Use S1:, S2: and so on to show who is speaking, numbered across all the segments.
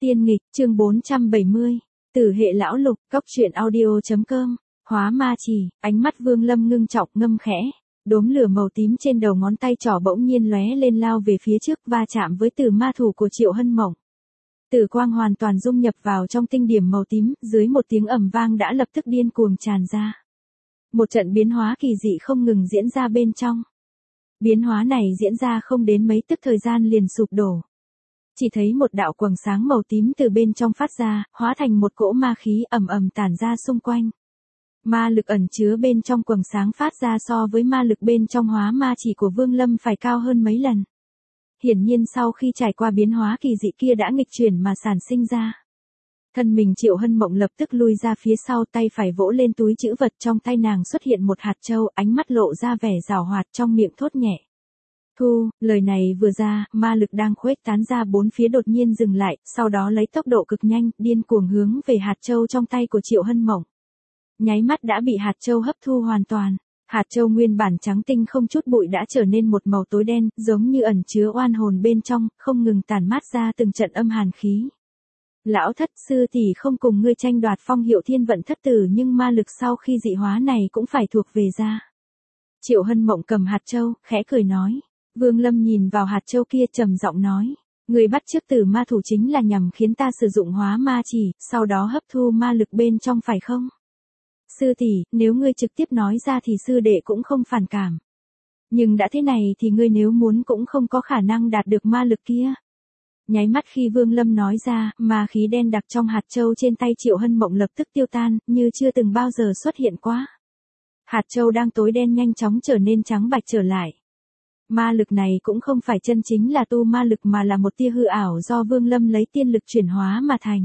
S1: Tiên nghịch, chương 470. Tử hệ lão lục, góc truyện audio.com. Hóa ma chỉ, ánh mắt Vương Lâm ngưng trọng ngâm khẽ. Đốm lửa màu tím trên đầu ngón tay trỏ bỗng nhiên lóe lên lao về phía trước va chạm với tử ma thủ của Triệu Hân Mộng. Tử quang hoàn toàn dung nhập vào trong tinh điểm màu tím, dưới một tiếng ầm vang đã lập tức điên cuồng tràn ra. Một trận biến hóa kỳ dị không ngừng diễn ra bên trong. Biến hóa này diễn ra không đến mấy tức thời gian liền sụp đổ. Chỉ thấy một đạo quầng sáng màu tím từ bên trong phát ra, hóa thành một cỗ ma khí ầm ầm tản ra xung quanh. Ma lực ẩn chứa bên trong quầng sáng phát ra so với ma lực bên trong hóa ma chỉ của Vương Lâm phải cao hơn mấy lần. Hiển nhiên sau khi trải qua biến hóa kỳ dị kia đã nghịch chuyển mà sản sinh ra. Thân mình Triệu Hân Mộng lập tức lui ra phía sau, tay phải vỗ lên túi trữ vật, trong tay nàng xuất hiện một hạt châu, ánh mắt lộ ra vẻ giảo hoạt, trong miệng thốt nhẹ. Thu, lời này vừa ra, ma lực đang khuếch tán ra bốn phía đột nhiên dừng lại, sau đó lấy tốc độ cực nhanh, điên cuồng hướng về hạt châu trong tay của Triệu Hân Mộng. Nháy mắt đã bị hạt châu hấp thu hoàn toàn. Hạt châu nguyên bản trắng tinh không chút bụi đã trở nên một màu tối đen, giống như ẩn chứa oan hồn bên trong, không ngừng tản mát ra từng trận âm hàn khí. Lão thất, sư tỷ không cùng ngươi tranh đoạt phong hiệu thiên vận thất tử, nhưng ma lực sau khi dị hóa này cũng phải thuộc về ra. Triệu Hân Mộng cầm hạt châu, khẽ cười nói. Vương Lâm nhìn vào hạt châu kia trầm giọng nói. Người bắt chước tử ma thủ chính là nhằm khiến ta sử dụng hóa ma chỉ, sau đó hấp thu ma lực bên trong phải không? Sư tỷ, nếu ngươi trực tiếp nói ra thì sư đệ cũng không phản cảm. Nhưng đã thế này thì ngươi nếu muốn cũng không có khả năng đạt được ma lực kia. Nháy mắt khi Vương Lâm nói ra, ma khí đen đặc trong hạt châu trên tay Triệu Hân Mộng lập tức tiêu tan, như chưa từng bao giờ xuất hiện qua. Hạt châu đang tối đen nhanh chóng trở nên trắng bạch trở lại. Ma lực này cũng không phải chân chính là tu ma lực mà là một tia hư ảo do Vương Lâm lấy tiên lực chuyển hóa mà thành.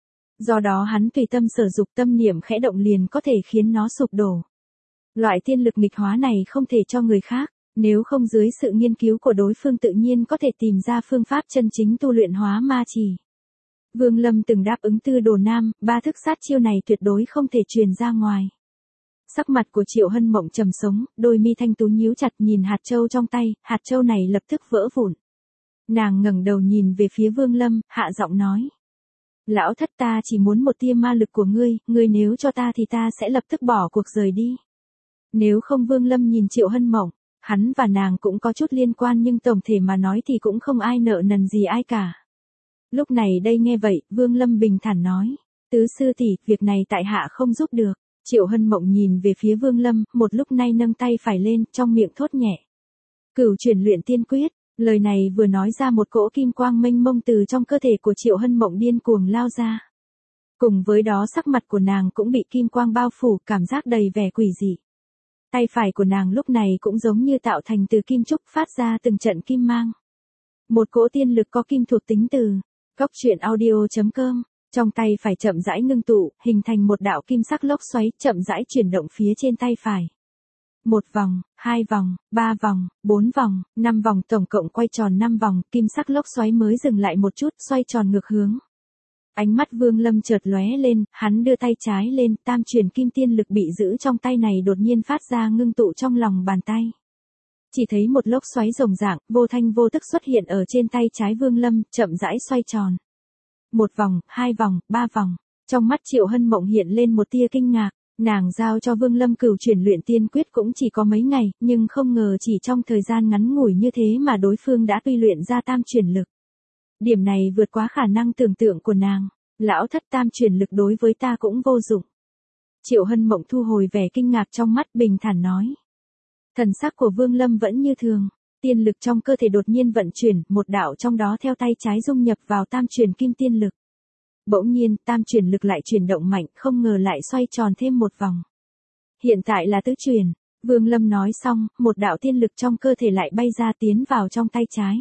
S1: Do đó hắn tùy tâm sở dục, tâm niệm khẽ động liền có thể khiến nó sụp đổ. Loại tiên lực nghịch hóa này không thể cho người khác, nếu không dưới sự nghiên cứu của đối phương tự nhiên có thể tìm ra phương pháp chân chính tu luyện hóa ma chỉ. Vương Lâm từng đáp ứng Tư Đồ Nam, ba thức sát chiêu này tuyệt đối không thể truyền ra ngoài. Sắc mặt của Triệu Hân Mộng trầm sống, đôi mi thanh tú nhíu chặt nhìn hạt châu trong tay, hạt châu này lập tức vỡ vụn. Nàng ngẩng đầu nhìn về phía Vương Lâm, hạ giọng nói. Lão thất, ta chỉ muốn một tia ma lực của ngươi, ngươi nếu cho ta thì ta sẽ lập tức bỏ cuộc rời đi. Nếu không. Vương Lâm nhìn Triệu Hân Mộng, hắn và nàng cũng có chút liên quan nhưng tổng thể mà nói thì cũng không ai nợ nần gì ai cả. Lúc này đây nghe vậy, Vương Lâm bình thản nói. Tứ sư tỷ, việc này tại hạ không giúp được. Triệu Hân Mộng nhìn về phía Vương Lâm, một lúc nay nâng tay phải lên, trong miệng thốt nhẹ. Cửu chuyển luyện tiên quyết. Lời này vừa nói ra một cỗ kim quang mênh mông từ trong cơ thể của Triệu Hân Mộng điên cuồng lao ra. Cùng với đó sắc mặt của nàng cũng bị kim quang bao phủ, cảm giác đầy vẻ quỷ dị. Tay phải của nàng lúc này cũng giống như tạo thành từ kim trúc, phát ra từng trận kim mang. Một cỗ tiên lực có kim thuộc tính từ góc truyện audio.com. Trong tay phải chậm rãi ngưng tụ, hình thành một đạo kim sắc lốc xoáy, chậm rãi chuyển động phía trên tay phải. Một vòng, hai vòng, ba vòng, bốn vòng, năm vòng, tổng cộng quay tròn 5 vòng, kim sắc lốc xoáy mới dừng lại một chút, xoay tròn ngược hướng. Ánh mắt Vương Lâm chợt lóe lên, hắn đưa tay trái lên, tam truyền kim tiên lực bị giữ trong tay này đột nhiên phát ra ngưng tụ trong lòng bàn tay. Chỉ thấy một lốc xoáy rồng rạng, vô thanh vô tức xuất hiện ở trên tay trái Vương Lâm, chậm rãi xoay tròn. Một vòng, hai vòng, ba vòng. Trong mắt Triệu Hân Mộng hiện lên một tia kinh ngạc. Nàng giao cho Vương Lâm cửu chuyển luyện tiên quyết cũng chỉ có mấy ngày, nhưng không ngờ chỉ trong thời gian ngắn ngủi như thế mà đối phương đã tuy luyện ra tam chuyển lực. Điểm này vượt quá khả năng tưởng tượng của nàng. Lão thất, tam chuyển lực đối với ta cũng vô dụng. Triệu Hân Mộng thu hồi vẻ kinh ngạc trong mắt, bình thản nói. Thần sắc của Vương Lâm vẫn như thường. Tiên lực trong cơ thể đột nhiên vận chuyển, một đạo trong đó theo tay trái dung nhập vào tam chuyển kim tiên lực. Bỗng nhiên, tam chuyển lực lại chuyển động mạnh, không ngờ lại xoay tròn thêm một vòng. Hiện tại là tứ chuyển. Vương Lâm nói xong, một đạo tiên lực trong cơ thể lại bay ra tiến vào trong tay trái.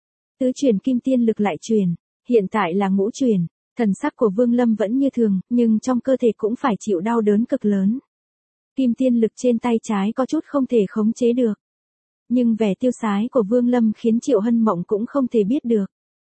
S1: Tứ chuyển kim tiên lực lại chuyển. Hiện tại là ngũ chuyển. Thần sắc của Vương Lâm vẫn như thường, nhưng trong cơ thể cũng phải chịu đau đớn cực lớn. Kim tiên lực trên tay trái có chút không thể khống chế được. Nhưng vẻ tiêu sái của Vương Lâm khiến Triệu Hân Mộng cũng không thể biết được.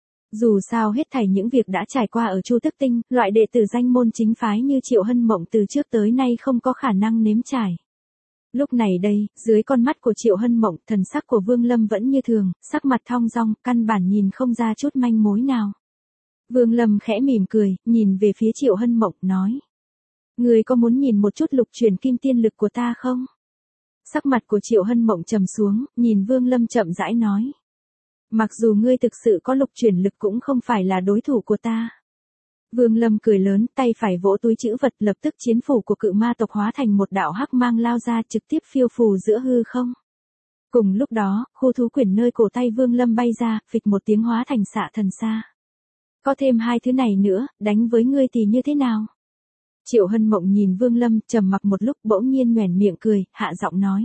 S1: Dù sao hết thảy những việc đã trải qua ở Chu Tức Tinh, loại đệ tử danh môn chính phái như Triệu Hân Mộng từ trước tới nay không có khả năng nếm trải. Lúc này đây, dưới con mắt của Triệu Hân Mộng, thần sắc của Vương Lâm vẫn như thường, sắc mặt thong dong, căn bản nhìn không ra chút manh mối nào. Vương Lâm khẽ mỉm cười, nhìn về phía Triệu Hân Mộng, nói. Ngươi có muốn nhìn một chút lục truyền kim tiên lực của ta không? Sắc mặt của Triệu Hân Mộng trầm xuống, nhìn Vương Lâm chậm rãi nói. Mặc dù ngươi thực sự có lục truyền lực cũng không phải là đối thủ của ta. Vương Lâm cười lớn, tay phải vỗ túi trữ vật, lập tức chiến phủ của cự ma tộc hóa thành một đạo hắc mang lao ra, trực tiếp phiêu phù giữa hư không. Cùng lúc đó, khu thú quyển nơi cổ tay Vương Lâm bay ra, phịch một tiếng hóa thành xạ thần xa. Có thêm hai thứ này nữa, đánh với ngươi thì như thế nào? Triệu Hân Mộng nhìn Vương Lâm, trầm mặc một lúc, bỗng nhiên nhoẻn miệng cười, hạ giọng nói.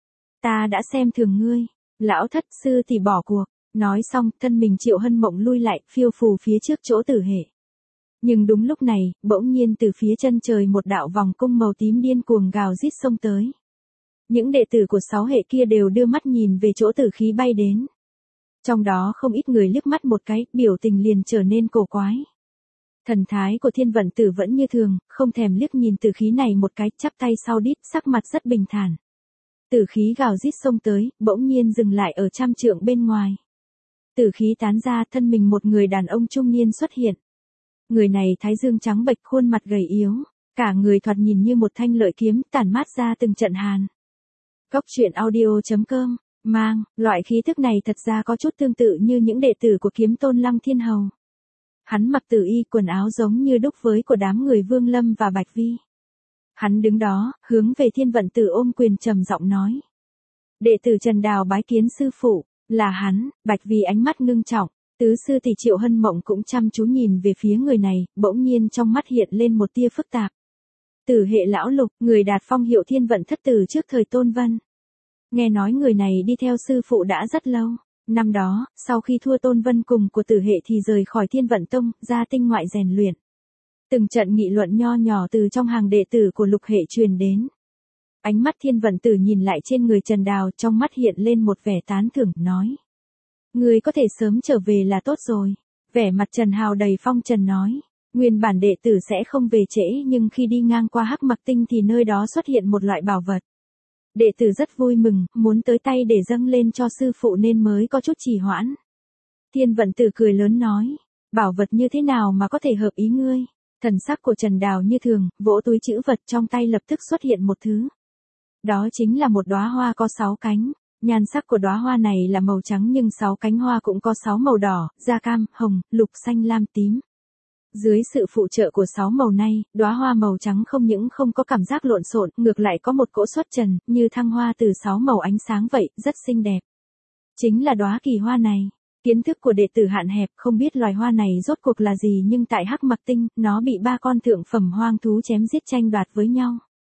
S1: Ta đã xem thường ngươi, lão thất sư thì bỏ cuộc. Nói xong, thân mình Triệu Hân Mộng lui lại, phiêu phù phía trước chỗ Tử Hệ. Nhưng đúng lúc này, bỗng nhiên từ phía chân trời một đạo vòng cung màu tím điên cuồng gào rít xông tới. Những đệ tử của 6 hệ kia đều đưa mắt nhìn về chỗ tử khí bay đến. Trong đó không ít người liếc mắt một cái, biểu tình liền trở nên cổ quái. Thần thái của Thiên Vận Tử vẫn như thường, không thèm liếc nhìn tử khí này một cái, chắp tay sau đít, sắc mặt rất bình thản. Tử khí gào rít xông tới, bỗng nhiên dừng lại ở 100 trượng bên ngoài. Tử khí tán ra, thân mình một người đàn ông trung niên xuất hiện. Người này thái dương trắng bệch, khuôn mặt gầy yếu, cả người thoạt nhìn như một thanh lợi kiếm, tản mát ra từng trận hàn. Cốc truyện audio.com, mang, loại khí thức này thật ra có chút tương tự như những đệ tử của Kiếm Tôn Lăng Thiên Hầu. Hắn mặc tử y, quần áo giống như đúc với của đám người Vương Lâm và Bạch Vi. Hắn đứng đó, hướng về Thiên Vận Tử ôm quyền trầm giọng nói. Đệ tử Trần Đào bái kiến sư phụ. Là hắn. Bạch Vi ánh mắt ngưng trọng, tứ sư tỷ Triệu Hân Mộng cũng chăm chú nhìn về phía người này, bỗng nhiên trong mắt hiện lên một tia phức tạp. Tử Hệ lão Lục, người đạt phong hiệu Thiên Vận thất tử trước thời Tôn Vân. Nghe nói người này đi theo sư phụ đã rất lâu. Năm đó, sau khi thua Tôn Vân cùng của Tử Hệ thì rời khỏi Thiên Vận Tông, ra tinh ngoại rèn luyện. Từng trận nghị luận nho nhỏ từ trong hàng đệ tử của Lục Hệ truyền đến. Ánh mắt Thiên Vận Tử nhìn lại trên người Trần Đào, trong mắt hiện lên một vẻ tán thưởng, nói. Người có thể sớm trở về là tốt rồi. Vẻ mặt Trần Hào đầy phong trần nói. Nguyên bản đệ tử sẽ không về trễ, nhưng khi đi ngang qua Hắc Mặc Tinh thì nơi đó xuất hiện một loại bảo vật. Đệ tử rất vui mừng, muốn tới tay để dâng lên cho sư phụ nên mới có chút trì hoãn. Thiên Vận Tử cười lớn nói. Bảo vật như thế nào mà có thể hợp ý ngươi? Thần sắc của Trần Đào như thường, vỗ túi trữ vật trong tay lập tức xuất hiện một thứ. Đó chính là một đóa hoa có 6 cánh. Nhan sắc của đóa hoa này là màu trắng nhưng 6 cánh hoa cũng có 6 màu đỏ, da cam, hồng, lục, xanh, lam, tím. Dưới sự phụ trợ của 6 màu này, đóa hoa màu trắng không những không có cảm giác lộn xộn, ngược lại có một cỗ xuất trần, như thăng hoa từ 6 màu ánh sáng vậy, rất xinh đẹp. Chính là đóa kỳ hoa này. Kiến thức của đệ tử hạn hẹp, không biết loài hoa này rốt cuộc là gì, nhưng tại Hắc Mặc Tinh, nó bị 3 con thượng phẩm hoang thú chém giết tranh đoạt với nhau.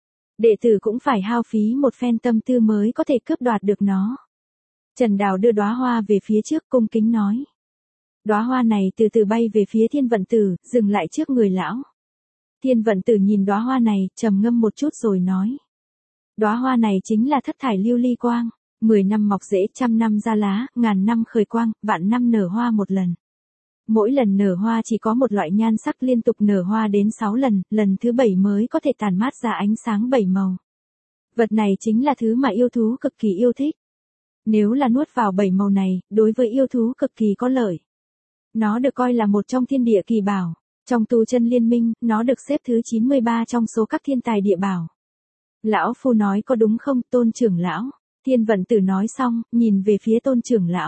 S1: Đệ tử cũng phải hao phí một phen tâm tư mới có thể cướp đoạt được nó. Trần Đào đưa đóa hoa về phía trước, cung kính nói. Đóa hoa này từ từ bay về phía Thiên Vận Tử, dừng lại trước người lão. Thiên Vận Tử nhìn đóa hoa này, trầm ngâm một chút rồi nói. Đóa hoa này chính là thất thải lưu ly quang, 10 năm mọc rễ, 100 năm ra lá, ngàn năm khởi quang, vạn năm nở hoa một lần. Mỗi lần nở hoa chỉ có một loại nhan sắc, liên tục nở hoa đến 6 lần, lần thứ 7 mới có thể tản mát ra ánh sáng 7 màu. Vật này chính là thứ mà yêu thú cực kỳ yêu thích. Nếu là nuốt vào 7 màu này, đối với yêu thú cực kỳ có lợi. Nó được coi là một trong thiên địa kỳ bảo. Trong tu chân liên minh, nó được xếp thứ 93 trong số các thiên tài địa bảo. Lão phu nói có đúng không, Tôn trưởng lão? Thiên Vận Tử nói xong, nhìn về phía Tôn trưởng lão.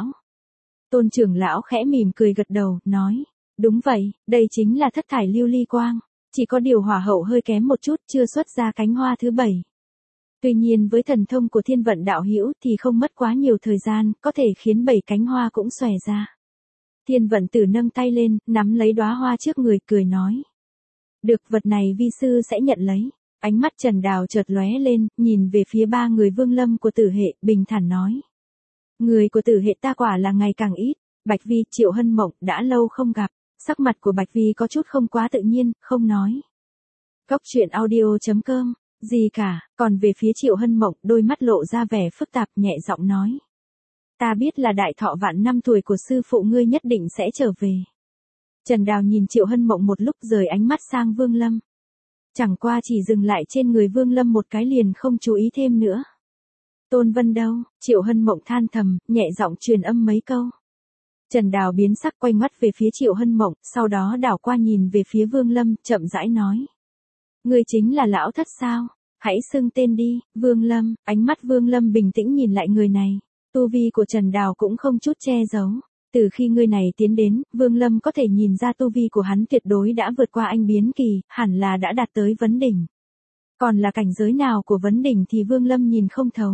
S1: Tôn trưởng lão khẽ mỉm cười gật đầu, nói. Đúng vậy, đây chính là thất thải lưu ly quang. Chỉ có điều hỏa hậu hơi kém một chút, chưa xuất ra cánh hoa thứ 7. Tuy nhiên với thần thông của Thiên Vận đạo hữu thì không mất quá nhiều thời gian, có thể khiến 7 cánh hoa cũng xòe ra. Thiên Vận Tử nâng tay lên, nắm lấy đóa hoa trước người, cười nói. Được, vật này vi sư sẽ nhận lấy. Ánh mắt Trần Đào chợt lóe lên, nhìn về phía 3 người Vương Lâm của Tử Hệ, bình thản nói. Người của Tử Hệ ta quả là ngày càng ít. Bạch Vi, Triệu Hân Mộng, đã lâu không gặp. Sắc mặt của Bạch Vi có chút không quá tự nhiên, không nói. Cốc truyện audio.com, gì cả, còn về phía Triệu Hân Mộng, đôi mắt lộ ra vẻ phức tạp, nhẹ giọng nói. Ta biết là đại thọ vạn năm tuổi của sư phụ ngươi nhất định sẽ trở về. Trần Đào nhìn Triệu Hân Mộng một lúc rời ánh mắt sang Vương Lâm. Chẳng qua chỉ dừng lại trên người Vương Lâm một cái liền không chú ý thêm nữa. Tôn Vân đâu? Triệu Hân Mộng than thầm, nhẹ giọng truyền âm mấy câu. Trần Đào biến sắc quay mắt về phía Triệu Hân Mộng, sau đó đảo qua nhìn về phía Vương Lâm, chậm rãi nói. Ngươi chính là lão thất sao? Hãy xưng tên đi, Vương Lâm. Ánh mắt Vương Lâm bình tĩnh nhìn lại người này. Tu vi của Trần Đào cũng không chút che giấu. Từ khi người này tiến đến, Vương Lâm có thể nhìn ra tu vi của hắn tuyệt đối đã vượt qua anh biến kỳ, hẳn là đã đạt tới vấn đỉnh. Còn là cảnh giới nào của vấn đỉnh thì Vương Lâm nhìn không thấu.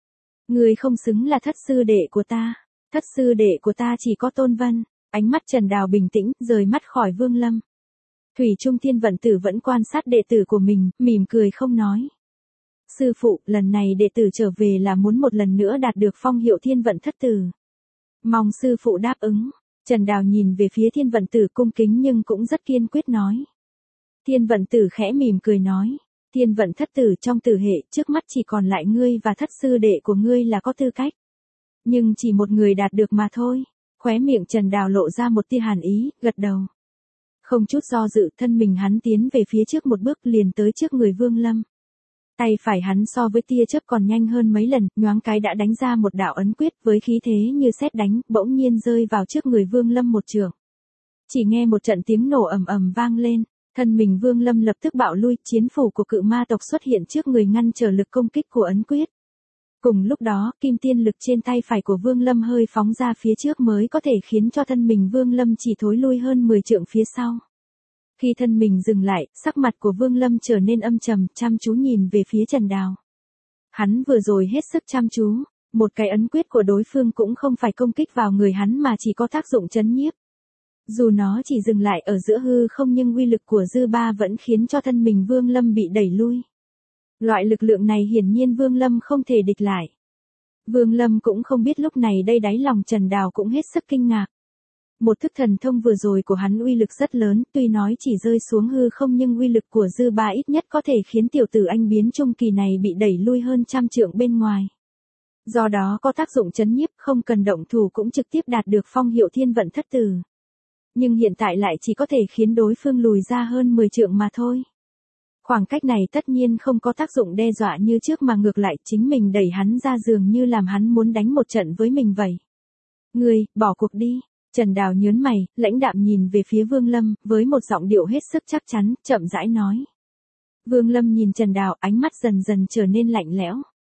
S1: Ngươi không xứng là thất sư đệ của ta. Thất sư đệ của ta chỉ có Tôn Vân. Ánh mắt Trần Đào bình tĩnh, rời mắt khỏi Vương Lâm. Thủy Trung Thiên Vận Tử vẫn quan sát đệ tử của mình, mỉm cười không nói. Sư phụ, lần này đệ tử trở về là muốn một lần nữa đạt được phong hiệu Thiên Vận Thất Tử. Mong sư phụ đáp ứng. Trần Đào nhìn về phía Thiên Vận Tử cung kính nhưng cũng rất kiên quyết nói. Thiên Vận Tử khẽ mỉm cười nói. Thiên Vận Thất Tử trong tử hệ, trước mắt chỉ còn lại ngươi và thất sư đệ của ngươi là có tư cách. Nhưng chỉ một người đạt được mà thôi. Khóe miệng Trần Đào lộ ra một tia hàn ý, gật đầu. Không chút do dự, thân mình hắn tiến về phía trước một bước liền tới trước người Vương Lâm. Tay phải hắn so với tia chớp còn nhanh hơn mấy lần, nhoáng cái đã đánh ra một đạo ấn quyết với khí thế như sét đánh, bỗng nhiên rơi vào trước người Vương Lâm một chưởng. Chỉ nghe một trận tiếng nổ ầm ầm vang lên, thân mình Vương Lâm lập tức bạo lui, chiến phủ của cự ma tộc xuất hiện trước người ngăn trở lực công kích của ấn quyết. Cùng lúc đó, kim tiên lực trên tay phải của Vương Lâm hơi phóng ra phía trước mới có thể khiến cho thân mình Vương Lâm chỉ thối lui hơn 10 trượng phía sau. Khi thân mình dừng lại, sắc mặt của Vương Lâm trở nên âm trầm, chăm chú nhìn về phía Trần Đào. Hắn vừa rồi hết sức chăm chú, một cái ấn quyết của đối phương cũng không phải công kích vào người hắn mà chỉ có tác dụng trấn nhiếp. Dù nó chỉ dừng lại ở giữa hư không nhưng uy lực của dư ba vẫn khiến cho thân mình Vương Lâm bị đẩy lui. Loại lực lượng này hiển nhiên Vương Lâm không thể địch lại. Vương Lâm cũng không biết lúc này đây đáy lòng Trần Đào cũng hết sức kinh ngạc. Một thức thần thông vừa rồi của hắn uy lực rất lớn, tuy nói chỉ rơi xuống hư không nhưng uy lực của dư ba ít nhất có thể khiến tiểu tử anh biến trung kỳ này bị đẩy lui hơn trăm trượng bên ngoài. Do đó có tác dụng trấn nhiếp, không cần động thủ cũng trực tiếp đạt được phong hiệu Thiên Vận Thất Tử. Nhưng hiện tại lại chỉ có thể khiến đối phương lùi ra hơn 10 trượng mà thôi. Khoảng cách này tất nhiên không có tác dụng đe dọa như trước mà ngược lại chính mình đẩy hắn ra dường như làm hắn muốn đánh một trận với mình vậy. Ngươi, bỏ cuộc đi. Trần Đào nhớn mày, lãnh đạm nhìn về phía Vương Lâm, với một giọng điệu hết sức chắc chắn, chậm rãi nói. Vương Lâm nhìn Trần Đào, ánh mắt dần dần trở nên lạnh lẽo.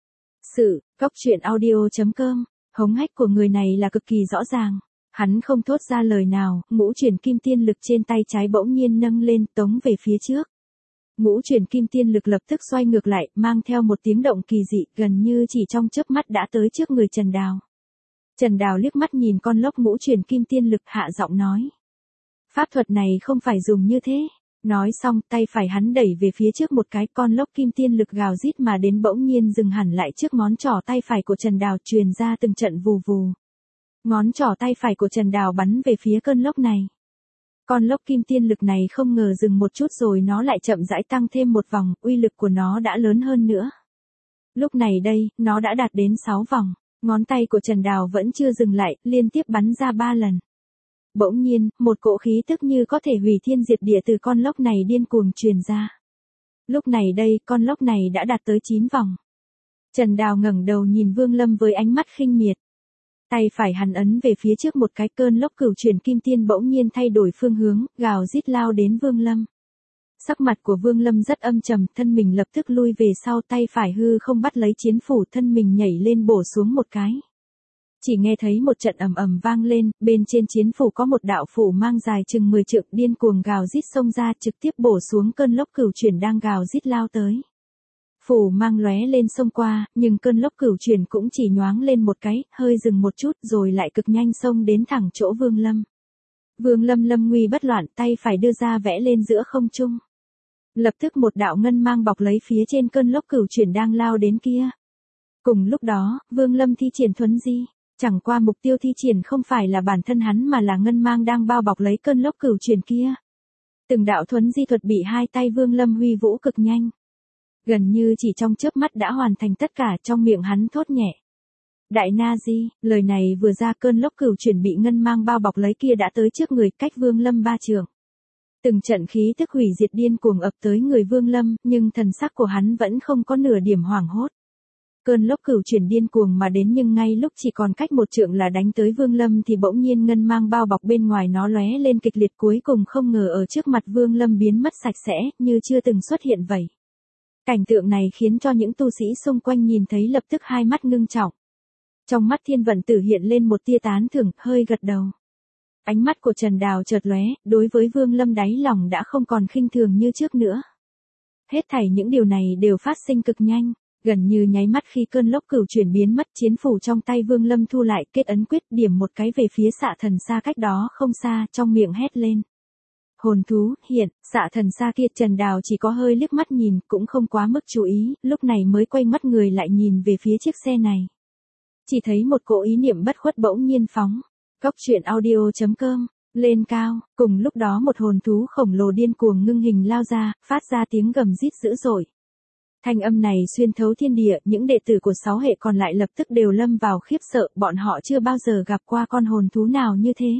S1: Cóc truyện audio.com, hống hách của người này là cực kỳ rõ ràng. Hắn không thốt ra lời nào, ngũ chuyển kim tiên lực trên tay trái bỗng nhiên nâng lên, tống về phía trước. Ngũ chuyển kim tiên lực lập tức xoay ngược lại, mang theo một tiếng động kỳ dị, gần như chỉ trong chớp mắt đã tới trước người Trần Đào. Trần Đào liếc mắt nhìn con lốc ngũ chuyển kim tiên lực, hạ giọng nói. Pháp thuật này không phải dùng như thế. Nói xong, tay phải hắn đẩy về phía trước một cái, con lốc kim tiên lực gào rít mà đến bỗng nhiên dừng hẳn lại trước ngón trỏ tay phải của Trần Đào, truyền ra từng trận vù vù. Ngón trỏ tay phải của Trần Đào bắn về phía cơn lốc này. Con lốc kim tiên lực này không ngờ dừng một chút rồi nó lại chậm rãi tăng thêm một vòng, uy lực của nó đã lớn hơn nữa. Lúc này đây, nó đã đạt đến 6 vòng. Ngón tay của Trần Đào vẫn chưa dừng lại, liên tiếp bắn ra 3 lần. Bỗng nhiên, một cỗ khí tức như có thể hủy thiên diệt địa từ con lốc này điên cuồng truyền ra. Lúc này đây, con lốc này đã đạt tới 9 vòng. Trần Đào ngẩng đầu nhìn Vương Lâm với ánh mắt khinh miệt. Tay phải hắn ấn về phía trước một cái, cơn lốc cửu chuyển kim tiên bỗng nhiên thay đổi phương hướng, gào rít lao đến Vương Lâm. Sắc mặt của Vương Lâm rất âm trầm, thân mình lập tức lui về sau, tay phải hư không bắt lấy chiến phủ, thân mình nhảy lên bổ xuống một cái. Chỉ nghe thấy một trận ầm ầm vang lên, bên trên chiến phủ có một đạo phủ mang dài chừng 10 trượng điên cuồng gào rít xông ra, trực tiếp bổ xuống cơn lốc cửu chuyển đang gào rít lao tới. Phủ mang lóe lên xông qua, nhưng cơn lốc cửu chuyển cũng chỉ nhoáng lên một cái, hơi dừng một chút rồi lại cực nhanh xông đến thẳng chỗ Vương Lâm. Vương Lâm lâm nguy bất loạn, tay phải đưa ra vẽ lên giữa không trung. Lập tức một đạo ngân mang bọc lấy phía trên cơn lốc cửu chuyển đang lao đến kia. Cùng lúc đó, Vương Lâm thi triển thuấn di, chẳng qua mục tiêu thi triển không phải là bản thân hắn mà là ngân mang đang bao bọc lấy cơn lốc cửu chuyển kia. Từng đạo thuấn di thuật bị hai tay Vương Lâm huy vũ cực nhanh. Gần như chỉ trong chớp mắt đã hoàn thành tất cả, trong miệng hắn thốt nhẹ. Đại Na Di, lời này vừa ra, cơn lốc cửu chuyển bị ngân mang bao bọc lấy kia đã tới trước người, cách Vương Lâm 3 trượng. Từng trận khí tức hủy diệt điên cuồng ập tới người Vương Lâm, nhưng thần sắc của hắn vẫn không có nửa điểm hoảng hốt. Cơn lốc cửu chuyển điên cuồng mà đến, nhưng ngay lúc chỉ còn cách một trượng là đánh tới Vương Lâm thì bỗng nhiên ngân mang bao bọc bên ngoài nó lóe lên kịch liệt, cuối cùng không ngờ ở trước mặt Vương Lâm biến mất sạch sẽ, như chưa từng xuất hiện vậy. Cảnh tượng này khiến cho những tu sĩ xung quanh nhìn thấy lập tức hai mắt ngưng trọng. Trong mắt Thiên Vận Tử hiện lên một tia tán thưởng, hơi gật đầu. Ánh mắt của Trần Đào chợt lóe, đối với Vương Lâm đáy lòng đã không còn khinh thường như trước nữa. Hết thảy những điều này đều phát sinh cực nhanh, gần như nháy mắt khi cơn lốc cửu chuyển biến mất, chiến phủ trong tay Vương Lâm thu lại, kết ấn quyết điểm một cái về phía Xạ Thần Sa cách đó không xa, trong miệng hét lên. Hồn thú, hiện. Xạ Thần Sa kia Trần Đào chỉ có hơi liếc mắt nhìn, cũng không quá mức chú ý, lúc này mới quay mắt người lại nhìn về phía chiếc xe này. Chỉ thấy một cỗ ý niệm bất khuất bỗng nhiên phóng. Cốc truyện audio.com, lên cao, cùng lúc đó một hồn thú khổng lồ điên cuồng ngưng hình lao ra, phát ra tiếng gầm rít dữ dội. Thanh âm này xuyên thấu thiên địa, những đệ tử của 6 hệ còn lại lập tức đều lâm vào khiếp sợ, bọn họ chưa bao giờ gặp qua con hồn thú nào như thế.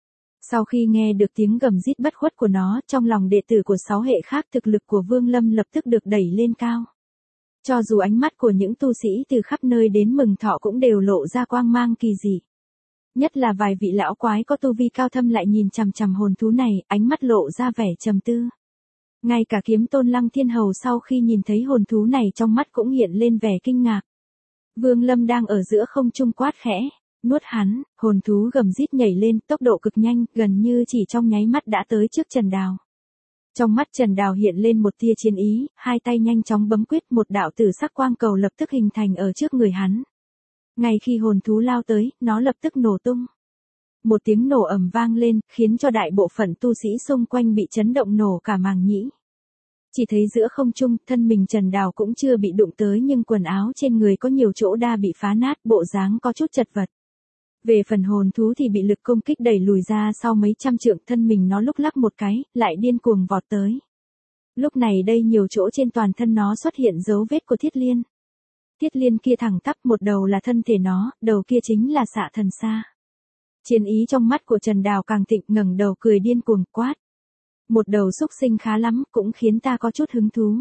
S1: Sau khi nghe được tiếng gầm rít bất khuất của nó, trong lòng đệ tử của 6 hệ khác thực lực của Vương Lâm lập tức được đẩy lên cao. Cho dù ánh mắt của những tu sĩ từ khắp nơi đến mừng thọ cũng đều lộ ra quang mang kỳ dị. Nhất là vài vị lão quái có tu vi cao thâm lại nhìn chằm chằm hồn thú này, ánh mắt lộ ra vẻ trầm tư. Ngay cả Kiếm Tôn Lăng Thiên Hầu sau khi nhìn thấy hồn thú này trong mắt cũng hiện lên vẻ kinh ngạc. Vương Lâm đang ở giữa không trung quát khẽ, nuốt hắn, hồn thú gầm rít nhảy lên, tốc độ cực nhanh, gần như chỉ trong nháy mắt đã tới trước Trần Đào. Trong mắt Trần Đào hiện lên một tia chiến ý, hai tay nhanh chóng bấm quyết, một đạo tử sắc quang cầu lập tức hình thành ở trước người hắn. Ngay khi hồn thú lao tới, nó lập tức nổ tung. Một tiếng nổ ầm vang lên, khiến cho đại bộ phận tu sĩ xung quanh bị chấn động nổ cả màng nhĩ. Chỉ thấy giữa không trung, thân mình Trần Đào cũng chưa bị đụng tới nhưng quần áo trên người có nhiều chỗ đã bị phá nát, bộ dáng có chút chật vật. Về phần hồn thú thì bị lực công kích đẩy lùi ra sau mấy trăm trượng, thân mình nó lúc lắc một cái, lại điên cuồng vọt tới. Lúc này đây nhiều chỗ trên toàn thân nó xuất hiện dấu vết của Thiết Liên. Thiết Liên kia thẳng tắp, một đầu là thân thể nó, đầu kia chính là Xạ Thần Sa. Chiến ý trong mắt của Trần Đào càng thịnh, ngẩng đầu cười điên cuồng quát. Một đầu xúc sinh khá lắm, cũng khiến ta có chút hứng thú.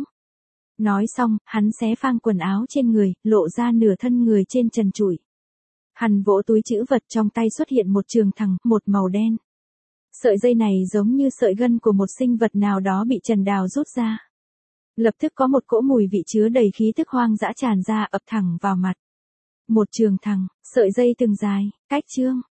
S1: Nói xong, hắn xé phang quần áo trên người, lộ ra nửa thân người trên trần trụi. Hắn vỗ túi trữ vật, trong tay xuất hiện một trường thẳng, một màu đen. Sợi dây này giống như sợi gân của một sinh vật nào đó bị Trần Đào rút ra. Lập tức có một cỗ mùi vị chứa đầy khí tức hoang dã tràn ra, ập thẳng vào mặt. Một trường thẳng, sợi dây từng dài, cách chương.